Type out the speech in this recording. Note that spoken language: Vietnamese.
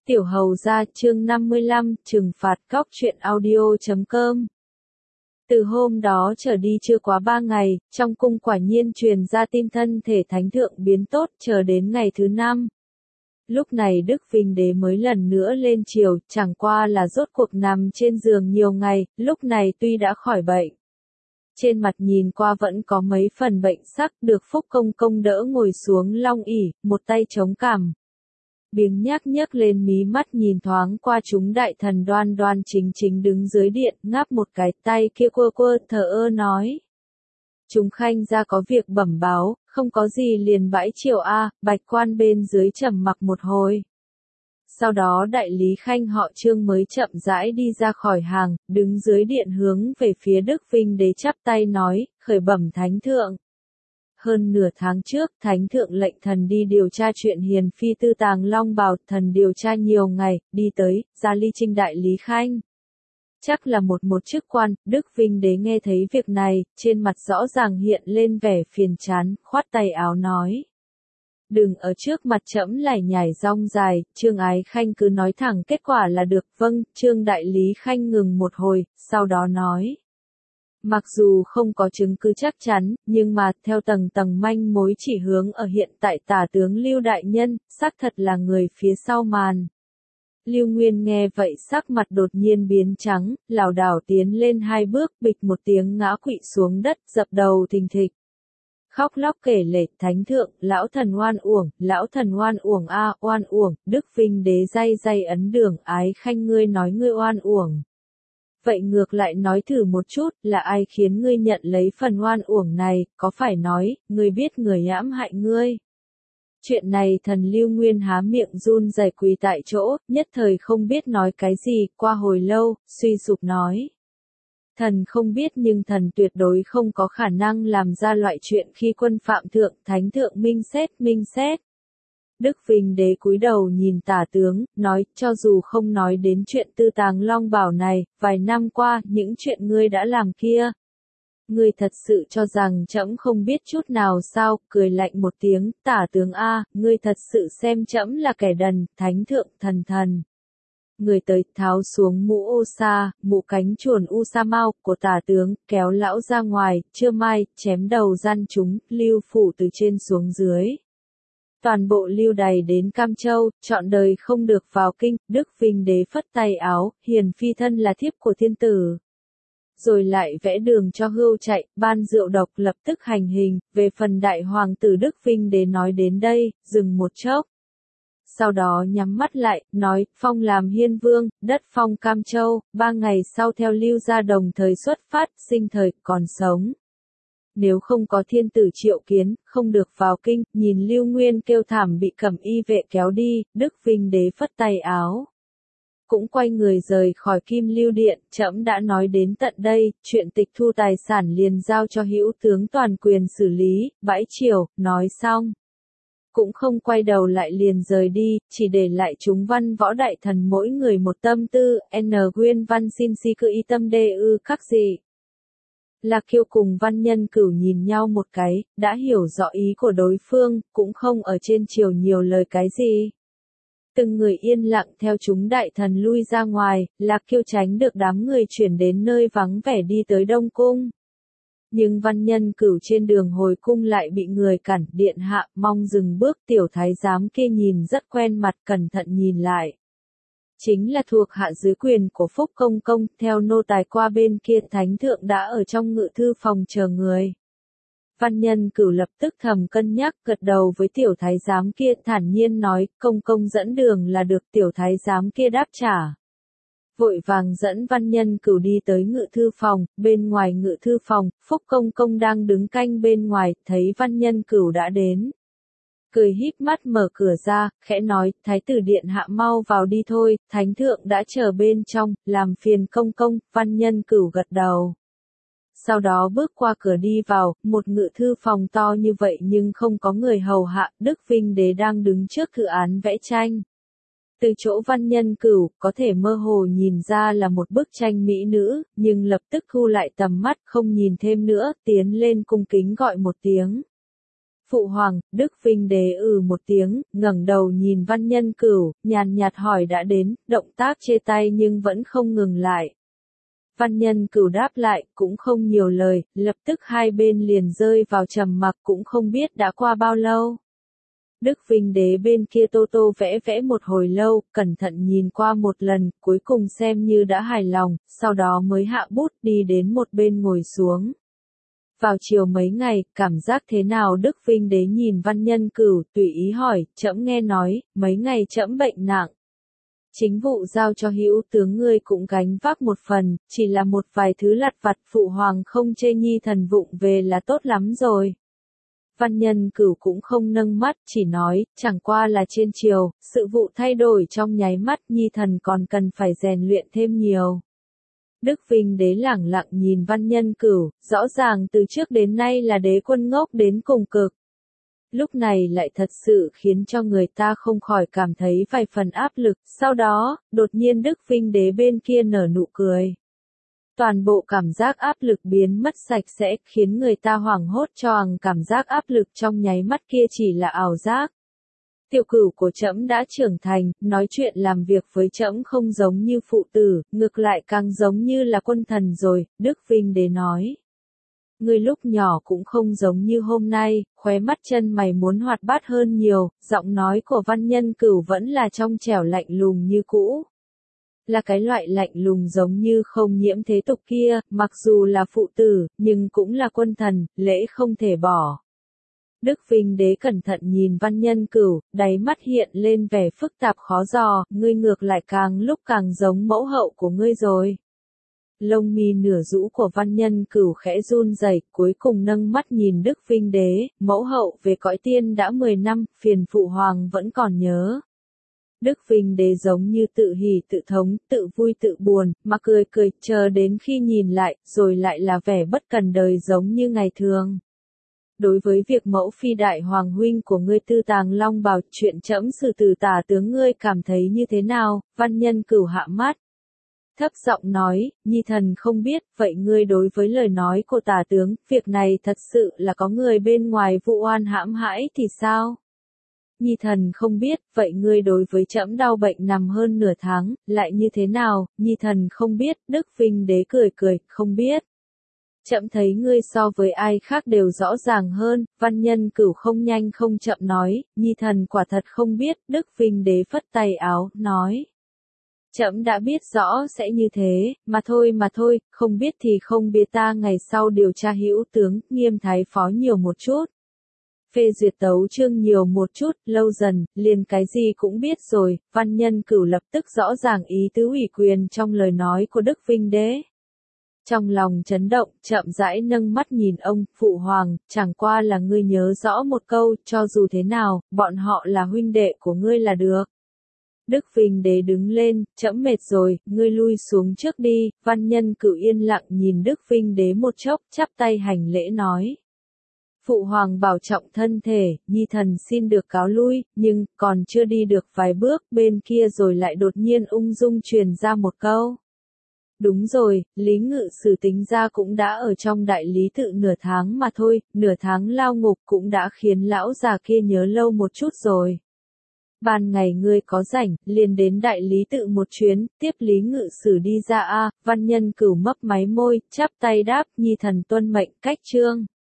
Tiểu Hầu Gia chương 55, trừng phạt cóc truyện audio.com. Từ hôm đó trở đi chưa quá 3 ngày, trong cung quả nhiên truyền ra tin thân thể thánh thượng biến tốt, chờ đến ngày thứ 5. Lúc này Đức Vinh Đế mới lần nữa lên triều, chẳng qua là rốt cuộc nằm trên giường nhiều ngày, lúc này tuy đã khỏi bệnh. Trên mặt nhìn qua vẫn có mấy phần bệnh sắc, được Phúc Công Công đỡ ngồi xuống long ỷ, một tay chống cằm. Biếng nhấc lên mí mắt nhìn thoáng qua chúng đại thần đoan đoan chính chính đứng dưới điện, ngáp một cái, tay kia quơ thờ ơ nói. Chúng khanh ra có việc bẩm báo, không có gì liền bãi triều a. Bạch quan bên dưới trầm mặc một hồi. Sau đó đại lý khanh họ Trương mới chậm rãi đi ra khỏi hàng, đứng dưới điện hướng về phía Đức Vinh Đế chắp tay nói, khởi bẩm thánh thượng. Hơn nửa tháng trước, thánh thượng lệnh thần đi điều tra chuyện hiền phi tư tàng long bào, thần điều tra nhiều ngày, đi tới, ra ly trinh đại lý khanh. Chắc là một chức quan, Đức Vinh Đế nghe thấy việc này, trên mặt rõ ràng hiện lên vẻ phiền chán, khoát tay áo nói. Đừng ở trước mặt trẫm lải nhải rong dài, Trương Ái Khanh cứ nói thẳng kết quả là được. Vâng, Trương Đại Lý Khanh ngừng một hồi, sau đó nói. Mặc dù không có chứng cứ chắc chắn, nhưng mà, theo tầng manh mối chỉ hướng ở hiện tại tả tướng Lưu Đại Nhân, xác thật là người phía sau màn. Lưu Nguyên nghe vậy sắc mặt đột nhiên biến trắng, lảo đảo tiến lên 2 bước, bịch một tiếng ngã quỵ xuống đất, dập đầu thình thịch. Khóc lóc kể lể, thánh thượng, lão thần oan uổng a, oan uổng. Đức Vinh Đế day ấn đường, Ái Khanh ngươi nói ngươi oan uổng. Vậy ngược lại nói thử một chút, là ai khiến ngươi nhận lấy phần oan uổng này, có phải nói, ngươi biết người hãm hại ngươi? Chuyện này thần Lưu Nguyên há miệng run rẩy quỳ tại chỗ, nhất thời không biết nói cái gì, qua hồi lâu, suy sụp nói. Thần không biết nhưng thần tuyệt đối không có khả năng làm ra loại chuyện khi quân phạm thượng, thánh thượng minh xét. Đức Vinh Đế cúi đầu nhìn tả tướng, nói, cho dù không nói đến chuyện tư tàng long bảo này, vài năm qua, những chuyện ngươi đã làm kia. Ngươi thật sự cho rằng trẫm không biết chút nào sao, cười lạnh một tiếng, tả tướng a, ngươi thật sự xem trẫm là kẻ đần, thánh thượng thần. Người tới tháo xuống mũ ô sa, mũ cánh chuồn u sa mau của tả tướng, kéo lão ra ngoài, trưa mai, chém đầu gian chúng, Lưu phủ từ trên xuống dưới. Toàn bộ lưu đày đến Cam Châu, trọn đời không được vào kinh. Đức Vinh Đế phất tay áo, hiền phi thân là thiếp của thiên tử. Rồi lại vẽ đường cho hươu chạy, ban rượu độc lập tức hành hình. Về phần đại hoàng tử Đức Vinh Đế nói đến đây, dừng một chốc. Sau đó nhắm mắt lại, nói, phong làm hiên vương, đất phong Cam Châu, 3 ngày sau theo Lưu gia đồng thời xuất phát, sinh thời, còn sống. Nếu không có thiên tử triệu kiến, không được vào kinh, nhìn Lưu Nguyên kêu thảm bị cẩm y vệ kéo đi, Đức Vinh Đế phất tay áo. Cũng quay người rời khỏi Kim Lưu Điện, trẫm đã nói đến tận đây, chuyện tịch thu tài sản liền giao cho hữu tướng toàn quyền xử lý, bãi triều, nói xong. Cũng không quay đầu lại liền rời đi, chỉ để lại chúng văn võ đại thần mỗi người một tâm tư, Nguyên Văn xin si cự y tâm đê ư khắc gì. Lạc Kiêu cùng Văn Nhân Cửu nhìn nhau một cái, đã hiểu rõ ý của đối phương, cũng không ở trên triều nhiều lời cái gì. Từng người yên lặng theo chúng đại thần lui ra ngoài, Lạc Kiêu tránh được đám người chuyển đến nơi vắng vẻ đi tới Đông Cung. Nhưng Văn Nhân Cửu trên đường hồi cung lại bị người cản, điện hạ, mong dừng bước, tiểu thái giám kia nhìn rất quen mặt, cẩn thận nhìn lại. Chính là thuộc hạ dưới quyền của Phúc Công Công, theo nô tài qua bên kia thánh thượng đã ở trong ngự thư phòng chờ người. Văn Nhân Cửu lập tức thầm cân nhắc, gật đầu với tiểu thái giám kia, thản nhiên nói, công công dẫn đường là được. Tiểu thái giám kia đáp trả. Vội vàng dẫn Văn Nhân Cửu đi tới ngự thư phòng, bên ngoài ngự thư phòng, Phúc Công Công đang đứng canh bên ngoài, thấy Văn Nhân Cửu đã đến. Cười híp mắt mở cửa ra, khẽ nói, thái tử điện hạ mau vào đi thôi, thánh thượng đã chờ bên trong, làm phiền công công. Văn Nhân Cửu gật đầu. Sau đó bước qua cửa đi vào, một ngự thư phòng to như vậy nhưng không có người hầu hạ, Đức Vinh Đế đang đứng trước cự án vẽ tranh. Từ chỗ Văn Nhân Cửu, có thể mơ hồ nhìn ra là một bức tranh mỹ nữ, nhưng lập tức thu lại tầm mắt, không nhìn thêm nữa, tiến lên cung kính gọi một tiếng. Phụ hoàng, Đức Vinh Đế một tiếng, ngẩng đầu nhìn Văn Nhân Cửu, nhàn nhạt hỏi đã đến, động tác chê tay nhưng vẫn không ngừng lại. Văn Nhân Cửu đáp lại, cũng không nhiều lời, lập tức hai bên liền rơi vào trầm mặc cũng không biết đã qua bao lâu. Đức Vinh Đế bên kia tô tô vẽ vẽ một hồi lâu, cẩn thận nhìn qua một lần, cuối cùng xem như đã hài lòng, sau đó mới hạ bút đi đến một bên ngồi xuống. Vào chiều mấy ngày, cảm giác thế nào? Đức Vinh Đế nhìn Văn Nhân Cửu, tùy ý hỏi, trẫm nghe nói, mấy ngày trẫm bệnh nặng. Chính vụ giao cho hữu tướng ngươi cũng gánh vác một phần, chỉ là một vài thứ lặt vặt phụ hoàng không chê nhi thần vụng về là tốt lắm rồi. Văn Nhân Cửu cũng không nâng mắt, chỉ nói, chẳng qua là trên triều, sự vụ thay đổi trong nháy mắt, nhi thần còn cần phải rèn luyện thêm nhiều. Đức Vinh Đế lẳng lặng nhìn Văn Nhân Cửu, rõ ràng từ trước đến nay là đế quân ngốc đến cùng cực. Lúc này lại thật sự khiến cho người ta không khỏi cảm thấy vài phần áp lực, sau đó, đột nhiên Đức Vinh Đế bên kia nở nụ cười. Toàn bộ cảm giác áp lực biến mất sạch sẽ, khiến người ta hoảng hốt choàng, cảm giác áp lực trong nháy mắt kia chỉ là ảo giác. Tiểu Cửu của trẫm đã trưởng thành, nói chuyện làm việc với trẫm không giống như phụ tử, ngược lại càng giống như là quân thần rồi, Đức Vinh Đế nói. Ngươi lúc nhỏ cũng không giống như hôm nay, khóe mắt chân mày muốn hoạt bát hơn nhiều, giọng nói của Văn Nhân Cửu vẫn là trong trẻo lạnh lùng như cũ. Là cái loại lạnh lùng giống như không nhiễm thế tục kia, mặc dù là phụ tử, nhưng cũng là quân thần, lễ không thể bỏ. Đức Vinh Đế cẩn thận nhìn Văn Nhân Cửu, đáy mắt hiện lên vẻ phức tạp khó dò, ngươi ngược lại càng lúc càng giống mẫu hậu của ngươi rồi. Lông mi nửa rũ của Văn Nhân Cửu khẽ run rẩy, cuối cùng nâng mắt nhìn Đức Vinh Đế, mẫu hậu về cõi tiên đã 10 năm, phiền phụ hoàng vẫn còn nhớ. Đức Vinh Đế giống như tự hỉ tự thống, tự vui tự buồn, mà cười cười, chờ đến khi nhìn lại, rồi lại là vẻ bất cần đời giống như ngày thường. Đối với việc mẫu phi đại hoàng huynh của ngươi Tư Tàng Long Bào, chuyện trẫm xử tử tả tướng ngươi cảm thấy như thế nào? Văn Nhân Cửu hạ mắt. Thấp giọng nói, nhi thần không biết, vậy ngươi đối với lời nói của tả tướng, việc này thật sự là có người bên ngoài vụ oan hãm hãi thì sao? Nhi thần không biết, vậy ngươi đối với trẫm đau bệnh nằm hơn nửa tháng, lại như thế nào? Nhi thần không biết, Đức Vinh Đế cười cười, không biết. Trẫm thấy ngươi so với ai khác đều rõ ràng hơn, Văn Nhân Cửu không nhanh không chậm nói, nhi thần quả thật không biết, Đức Vinh Đế phất tay áo, nói. Trẫm đã biết rõ sẽ như thế, mà thôi, không biết thì không biết, ta ngày sau điều tra hữu tướng, Nghiêm thái phó nhiều một chút. Phê duyệt tấu chương nhiều một chút, lâu dần, liền cái gì cũng biết rồi, Văn Nhân Cửu lập tức rõ ràng ý tứ ủy quyền trong lời nói của Đức Vinh Đế. Trong lòng chấn động, chậm rãi nâng mắt nhìn ông, phụ hoàng, chẳng qua là ngươi nhớ rõ một câu, cho dù thế nào, bọn họ là huynh đệ của ngươi là được. Đức Vinh Đế đứng lên, trẫm mệt rồi, ngươi lui xuống trước đi, Văn Nhân Cửu yên lặng nhìn Đức Vinh Đế một chốc, chắp tay hành lễ nói. Phụ hoàng bảo trọng thân thể, nhi thần xin được cáo lui, nhưng, còn chưa đi được vài bước, bên kia rồi lại đột nhiên ung dung truyền ra một câu. Đúng rồi, Lý Ngự Sử tính ra cũng đã ở trong đại lý tự nửa tháng mà thôi, nửa tháng lao ngục cũng đã khiến lão già kia nhớ lâu một chút rồi. Ban ngày ngươi có rảnh, liền đến đại lý tự một chuyến, tiếp Lý Ngự Sử đi ra. Văn Nhân Cửu mấp máy môi, chắp tay đáp, nhi thần tuân mệnh, cách chương.